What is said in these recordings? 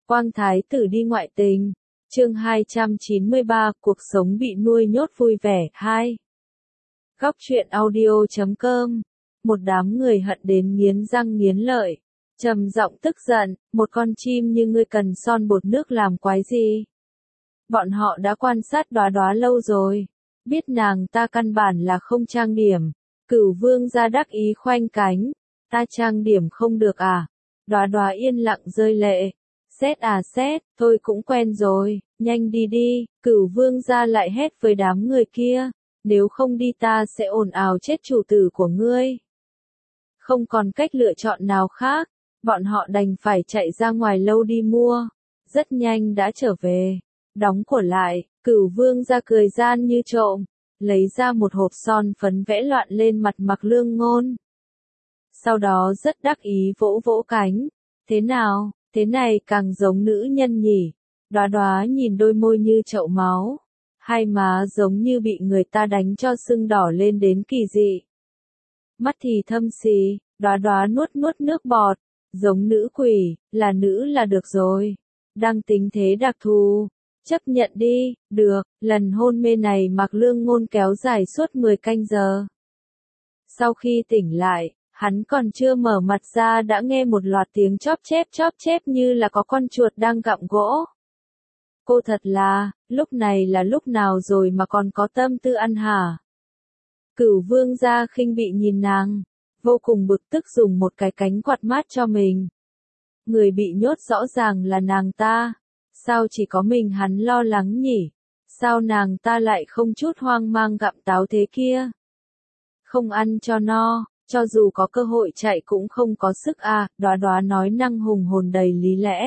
Quang Thái tử đi ngoại tình. Chương 293, cuộc sống bị nuôi nhốt vui vẻ 2. Góc truyện audio.com. Một đám người hận đến nghiến răng nghiến lợi, trầm giọng tức giận, một con chim như ngươi cần son bột nước làm quái gì? Bọn họ đã quan sát Đóa Đóa lâu rồi, biết nàng ta căn bản là không trang điểm. Cửu vương gia đắc ý khoanh cánh, ta trang điểm không được à? Đóa Đóa yên lặng rơi lệ. Xét à xét, tôi cũng quen rồi, nhanh đi đi. Cửu vương gia lại hét với đám người kia, nếu không đi ta sẽ ồn ào chết chủ tử của ngươi. Không còn cách lựa chọn nào khác, bọn họ đành phải chạy ra ngoài lâu đi mua. Rất nhanh đã trở về, đóng cửa lại. Cửu vương gia cười gian như trộm, lấy ra một hộp son phấn vẽ loạn lên mặt Mạc Lương Ngôn. Sau đó rất đắc ý vỗ vỗ cánh, thế nào? Thế này càng giống nữ nhân nhỉ. Đóa Đóa nhìn đôi môi như chậu máu, hai má giống như bị người ta đánh cho sưng đỏ lên đến kỳ dị. Mắt thì thâm xì, Đóa Đóa nuốt nuốt nước bọt, giống nữ quỷ, là nữ là được rồi. Đang tính thế đặc thù, chấp nhận đi, được. Lần hôn mê này Mạc Lương Ngôn kéo dài suốt 10 canh giờ. Sau khi tỉnh lại, hắn còn chưa mở mặt ra đã nghe một loạt tiếng chóp chép như là có con chuột đang gặm gỗ. Cô thật là, lúc này là lúc nào rồi mà còn có tâm tư ăn hả? Cửu vương gia khinh bị nhìn nàng, vô cùng bực tức dùng một cái cánh quạt mát cho mình. Người bị nhốt rõ ràng là nàng ta, sao chỉ có mình hắn lo lắng nhỉ? Sao nàng ta lại không chút hoang mang gặm táo thế kia? Không ăn cho no. Cho dù có cơ hội chạy cũng không có sức à, Đóa Đóa nói năng hùng hồn đầy lý lẽ.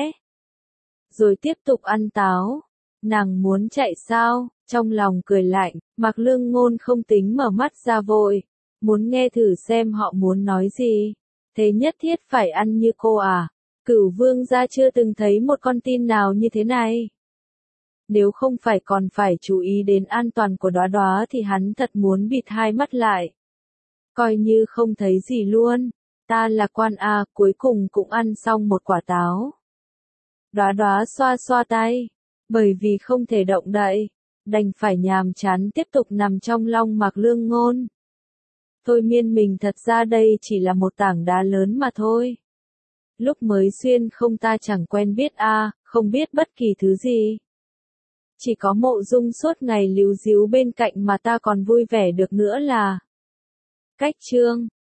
Rồi tiếp tục ăn táo. Nàng muốn chạy sao? Trong lòng cười lạnh, Mạc Lương Ngôn không tính mở mắt ra vội. Muốn nghe thử xem họ muốn nói gì. Thế nhất thiết phải ăn như cô à? Cửu vương gia chưa từng thấy một con tin nào như thế này. Nếu không phải còn phải chú ý đến an toàn của Đóa Đóa thì hắn thật muốn bịt hai mắt lại. Coi như không thấy gì luôn. Ta là quan à, cuối cùng cũng ăn xong một quả táo. Đóa Đóa xoa xoa tay, bởi vì không thể động đậy, đành phải nhàm chán tiếp tục nằm trong lòng Mạc Lương Ngôn. Thôi miên mình thật ra đây chỉ là một tảng đá lớn mà thôi. Lúc mới xuyên không ta chẳng quen biết à, không biết bất kỳ thứ gì. Chỉ có Mộ Dung suốt ngày líu díu bên cạnh mà ta còn vui vẻ được nữa là. Cách chương